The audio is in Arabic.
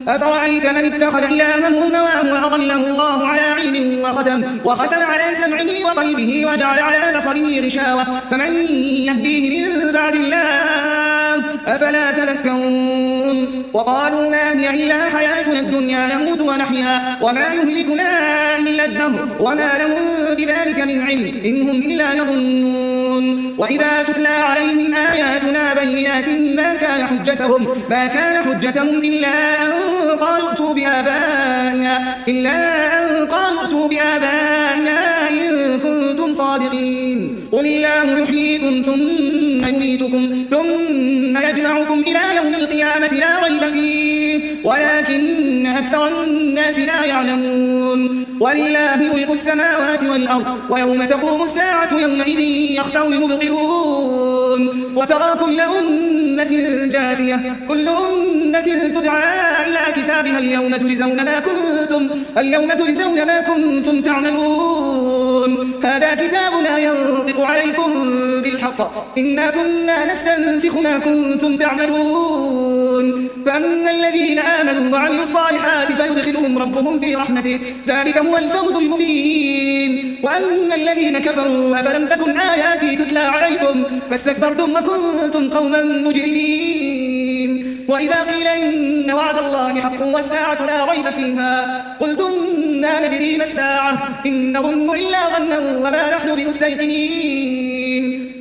أفرأيت من اتخذ إلهه هواه وأضله الله على علم وختم على سمعه وقلبه وجعل على بصره غشاوة فمن يهديه من بعد الله أفلا تذكرون وقالوا ما هي إلا حياتنا الدنيا نموت ونحيا وما يهلكنا إلا الدهر وما لهم بذلك من علم إن هم إلا يظنون وإذا تتلى عليهم آياتنا بينات ما كان حجتهم إلا أن قالوا ائتوا بآبائنا إن كنتم صادقين قل الله يحييكم ثم يميتكم ثم يجمعكم إلى يوم القيامة لا ريب فيه ولكن أكثر الناس لا يعلمون ولله ملك السماوات والأرض ويوم تقوم الساعة يومئذ يخسر المبطلون وترى كل أمة جاثية كل أمة تدعى إلى كتابها اليوم تجزون ما كنتم تعملون هذا كتابنا ينطق عليكم بالحق إنا كنا نستنسخ ما كنتم تعملون فأما الذين آمنوا وعملوا الصالحات فيدخلهم ربهم في رحمته ذلك هو الفوز المبين وأما الذين كفروا أفلم تكن آياتي تتلى عليكم فاستكبرتم وكنتم قوما مجرمين وإذا قيل إن وعد الله حق والساعة لا ريب فيها قلتم ما ندري ما الساعة إن نظن إلا ظنا وما نحن بمستيقنين